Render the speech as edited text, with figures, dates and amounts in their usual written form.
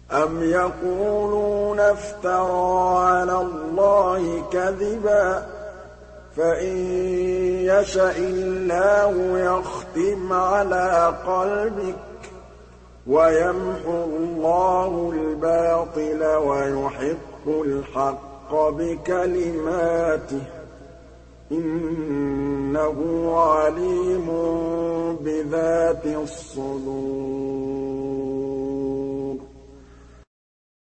أَمْ يَقُولُونَ افْتَرَىٰ عَلَى اللَّهِ كَذِبًا ۖ فَإِن يَشَإِ اللَّهُ يَخْتِمْ عَلَىٰ قَلْبِكَ وَيَمْحُ اللَّهُ الْبَاطِلَ وَيُحِقُّ الْحَقَّ بِكَلِمَاتِهِ ۚ إِنَّهُ عَلِيمٌ بِذَاتِ الصُّدُورِ